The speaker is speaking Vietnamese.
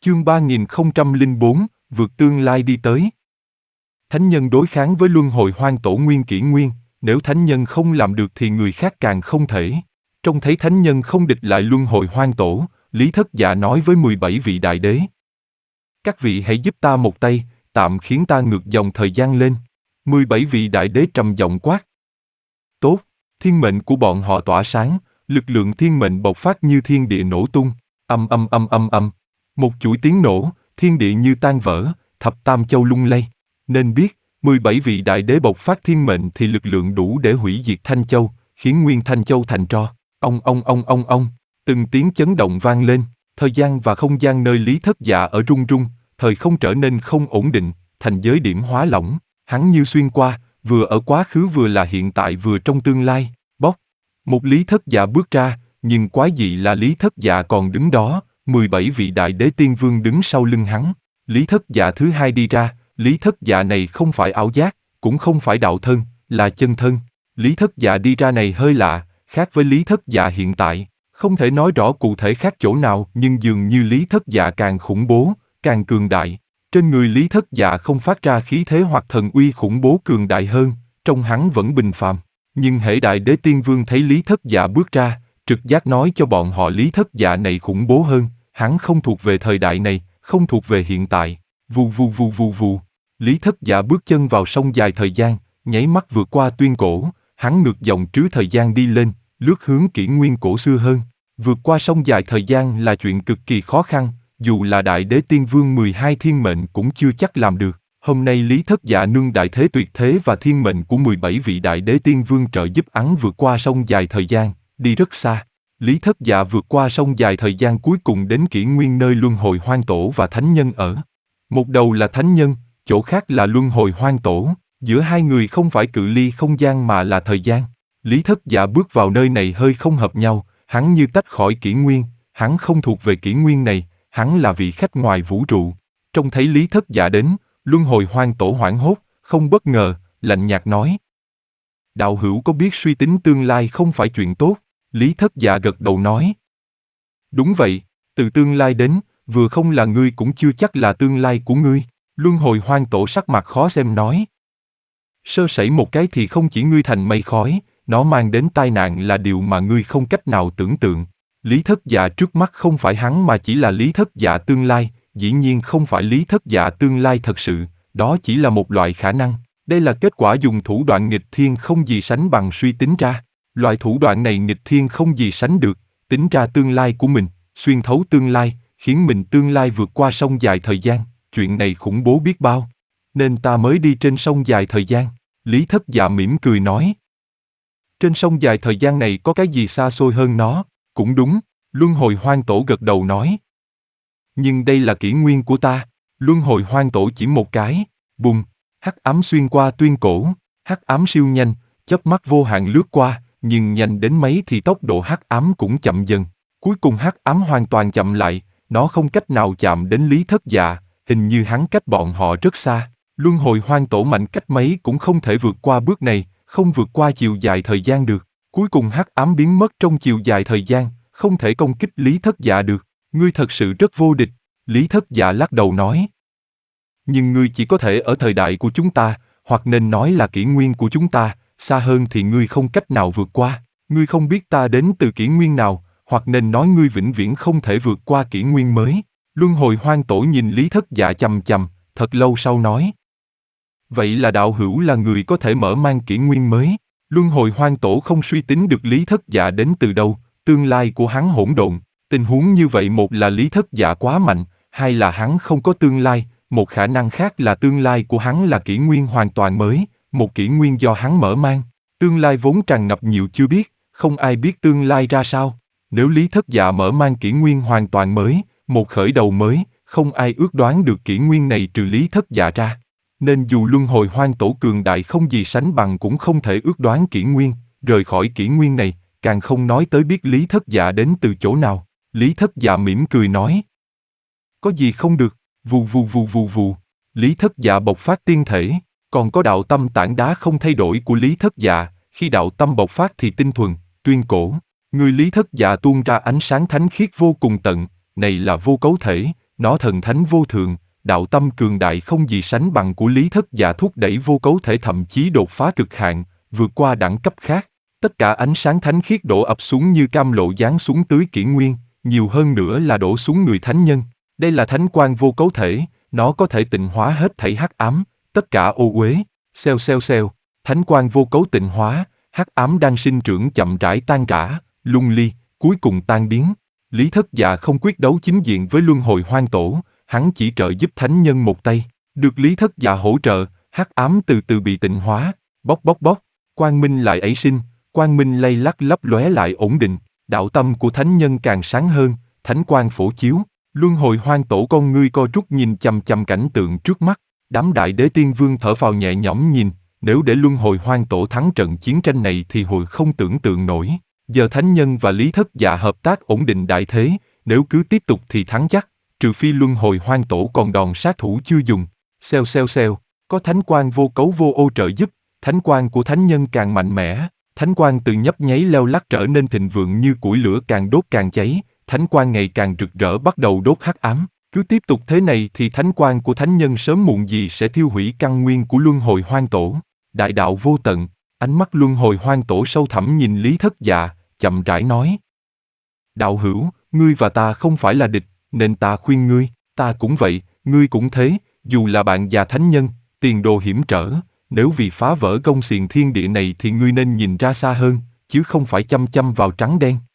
Chương 3004, vượt tương lai đi tới. Thánh nhân đối kháng với luân hồi hoang tổ nguyên kỷ nguyên, nếu thánh nhân không làm được thì người khác càng không thể. Trông thấy thánh nhân không địch lại luân hồi hoang tổ, Lý Thất Dạ nói với 17 vị đại đế. Các vị hãy giúp ta một tay, tạm khiến ta ngược dòng thời gian lên. 17 vị đại đế trầm giọng quát. Tốt, thiên mệnh của bọn họ tỏa sáng, lực lượng thiên mệnh bộc phát như thiên địa nổ tung, âm âm âm âm âm. Một chuỗi tiếng nổ, thiên địa như tan vỡ, thập tam châu lung lay. Nên biết, 17 vị đại đế bộc phát thiên mệnh thì lực lượng đủ để hủy diệt Thanh Châu, khiến nguyên Thanh Châu thành tro. Ông, từng tiếng chấn động vang lên, thời gian và không gian nơi Lý Thất Dạ ở rung rung, thời không trở nên không ổn định, thành giới điểm hóa lỏng, hắn như xuyên qua, vừa ở quá khứ vừa là hiện tại vừa trong tương lai, bóc. Một Lý Thất Dạ bước ra, nhưng quái dị là Lý Thất Dạ còn đứng đó, 17 vị đại đế tiên vương đứng sau lưng hắn. Lý Thất Dạ thứ hai đi ra, Lý Thất Dạ này không phải ảo giác, cũng không phải đạo thân, là chân thân. Lý Thất Dạ đi ra này hơi lạ, khác với Lý Thất Dạ hiện tại, không thể nói rõ cụ thể khác chỗ nào, nhưng dường như Lý Thất Dạ càng khủng bố, càng cường đại. Trên người Lý Thất Dạ không phát ra khí thế hoặc thần uy khủng bố cường đại hơn, trông hắn vẫn bình phàm. Nhưng hễ đại đế tiên vương thấy Lý Thất Dạ bước ra, trực giác nói cho bọn họ Lý Thất Dạ này khủng bố hơn, hắn không thuộc về thời đại này, không thuộc về hiện tại. Vù vù vù vù vù. Lý Thất Dạ bước chân vào sông dài thời gian, nháy mắt vượt qua tuyên cổ, hắn ngược dòng trứ thời gian đi lên, lướt hướng kỷ nguyên cổ xưa hơn. Vượt qua sông dài thời gian là chuyện cực kỳ khó khăn, dù là đại đế tiên vương 12 thiên mệnh cũng chưa chắc làm được. Hôm nay Lý Thất Dạ nương đại thế tuyệt thế và thiên mệnh của 17 vị đại đế tiên vương trợ giúp hắn vượt qua sông dài thời gian, đi rất xa. Lý Thất Dạ vượt qua sông dài thời gian cuối cùng đến kỷ nguyên nơi luân hồi hoang tổ và thánh nhân ở. Một đầu là thánh nhân, chỗ khác là luân hồi hoang tổ, giữa hai người không phải cự ly không gian mà là thời gian. Lý Thất Dạ bước vào nơi này hơi không hợp nhau, hắn như tách khỏi kỷ nguyên, hắn không thuộc về kỷ nguyên này, hắn là vị khách ngoài vũ trụ. Trông thấy Lý Thất Dạ đến, luân hồi hoang tổ hoảng hốt, không bất ngờ, lạnh nhạt nói. Đạo hữu có biết suy tính tương lai không phải chuyện tốt? Lý Thất Dạ gật đầu nói. Đúng vậy, từ tương lai đến, vừa không là ngươi cũng chưa chắc là tương lai của ngươi. Luân hồi hoang tổ sắc mặt khó xem nói. Sơ sẩy một cái thì không chỉ ngươi thành mây khói, nó mang đến tai nạn là điều mà ngươi không cách nào tưởng tượng. Lý Thất Dạ trước mắt không phải hắn mà chỉ là Lý Thất Dạ tương lai, dĩ nhiên không phải Lý Thất Dạ tương lai thật sự, đó chỉ là một loại khả năng. Đây là kết quả dùng thủ đoạn nghịch thiên không gì sánh bằng suy tính ra. Loại thủ đoạn này nghịch thiên không gì sánh được, tính ra tương lai của mình, xuyên thấu tương lai, khiến mình tương lai vượt qua sông dài thời gian, chuyện này khủng bố biết bao. Nên ta mới đi trên sông dài thời gian. Lý Thất Dạ mỉm cười nói. Trên sông dài thời gian này có cái gì xa xôi hơn nó? Cũng đúng, luân hồi hoang tổ gật đầu nói. Nhưng đây là kỷ nguyên của ta. Luân hồi hoang tổ chỉ một cái, bùng, hắc ám xuyên qua tuyên cổ, hắc ám siêu nhanh, chớp mắt vô hạn lướt qua, nhưng nhanh đến mấy thì tốc độ hắc ám cũng chậm dần. Cuối cùng hắc ám hoàn toàn chậm lại, nó không cách nào chạm đến Lý Thất Dạ, hình như hắn cách bọn họ rất xa. Luân hồi hoang tổ mạnh cách mấy cũng không thể vượt qua bước này, không vượt qua chiều dài thời gian được. Cuối cùng hắc ám biến mất trong chiều dài thời gian, không thể công kích Lý Thất Dạ được. Ngươi thật sự rất vô địch, Lý Thất Dạ lắc đầu nói. Nhưng ngươi chỉ có thể ở thời đại của chúng ta, hoặc nên nói là kỷ nguyên của chúng ta, xa hơn thì ngươi không cách nào vượt qua. Ngươi không biết ta đến từ kỷ nguyên nào, hoặc nên nói ngươi vĩnh viễn không thể vượt qua kỷ nguyên mới. Luân hồi hoang tổ nhìn Lý Thất Dạ chằm chằm, thật lâu sau nói. Vậy là đạo hữu là người có thể mở mang kỷ nguyên mới. Luân hồi hoang tổ không suy tính được Lý Thất Dạ đến từ đâu, tương lai của hắn hỗn độn. Tình huống như vậy một là Lý Thất Dạ quá mạnh, hai là hắn không có tương lai, một khả năng khác là tương lai của hắn là kỷ nguyên hoàn toàn mới, một kỷ nguyên do hắn mở mang. Tương lai vốn tràn ngập nhiều chưa biết, không ai biết tương lai ra sao. Nếu Lý Thất Dạ mở mang kỷ nguyên hoàn toàn mới, một khởi đầu mới, không ai ước đoán được kỷ nguyên này trừ Lý Thất Dạ ra. Nên dù luân hồi hoang tổ cường đại không gì sánh bằng cũng không thể ước đoán kỷ nguyên, rời khỏi kỷ nguyên này, càng không nói tới biết Lý Thất Dạ đến từ chỗ nào. Lý Thất Dạ mỉm cười nói. Có gì không được, vù vù vù vù vù. Lý Thất Dạ bộc phát tiên thể, còn có đạo tâm tảng đá không thay đổi của Lý Thất Dạ, khi đạo tâm bộc phát thì tinh thuần, tuyên cổ. Người Lý Thất Dạ tuôn ra ánh sáng thánh khiết vô cùng tận, này là vô cấu thể, nó thần thánh vô thường, đạo tâm cường đại không gì sánh bằng của Lý Thất Dạ thúc đẩy vô cấu thể thậm chí đột phá cực hạn, vượt qua đẳng cấp khác. Tất cả ánh sáng thánh khiết đổ ập xuống như cam lộ giáng xuống tưới kỷ nguyên, nhiều hơn nữa là đổ xuống người thánh nhân. Đây là thánh quang vô cấu thể, nó có thể tịnh hóa hết thảy hắc ám, tất cả ô uế. Xèo. Thánh quang vô cấu tịnh hóa, hắc ám đang sinh trưởng chậm rãi tan rã, lung ly, cuối cùng tan biến. Lý Thất Dạ không quyết đấu chính diện với luân hồi hoang tổ, hắn chỉ trợ giúp thánh nhân một tay. Được Lý Thất Dạ hỗ trợ, hắc ám từ từ bị tịnh hóa, bốc, quang minh lại ấy sinh, quang minh lay lắc lấp lóe lại ổn định, đạo tâm của thánh nhân càng sáng hơn, thánh quang phổ chiếu, luân hồi hoang tổ con ngươi co rút nhìn chằm chằm cảnh tượng trước mắt, đám đại đế tiên vương thở phào nhẹ nhõm nhìn, nếu để luân hồi hoang tổ thắng trận chiến tranh này thì hồi không tưởng tượng nổi. Giờ thánh nhân và Lý Thất Dạ hợp tác ổn định đại thế, nếu cứ tiếp tục thì thắng chắc, trừ phi luân hồi hoang tổ còn đòn sát thủ chưa dùng. Xèo, có thánh quang vô cấu vô ô trợ giúp, thánh quang của thánh nhân càng mạnh mẽ, thánh quang từ nhấp nháy leo lắc trở nên thịnh vượng như củi lửa càng đốt càng cháy, thánh quang ngày càng rực rỡ bắt đầu đốt hắc ám. Cứ tiếp tục thế này thì thánh quang của thánh nhân sớm muộn gì sẽ thiêu hủy căn nguyên của luân hồi hoang tổ. Đại đạo vô tận, ánh mắt luân hồi hoang tổ sâu thẳm nhìn Lý Thất Dạ, chậm rãi nói. Đạo hữu, ngươi và ta không phải là địch, nên ta khuyên ngươi, ta cũng vậy, ngươi cũng thế, dù là bạn già thánh nhân, tiền đồ hiểm trở, nếu vì phá vỡ gông xiềng thiên địa này thì ngươi nên nhìn ra xa hơn, chứ không phải chăm chăm vào trắng đen.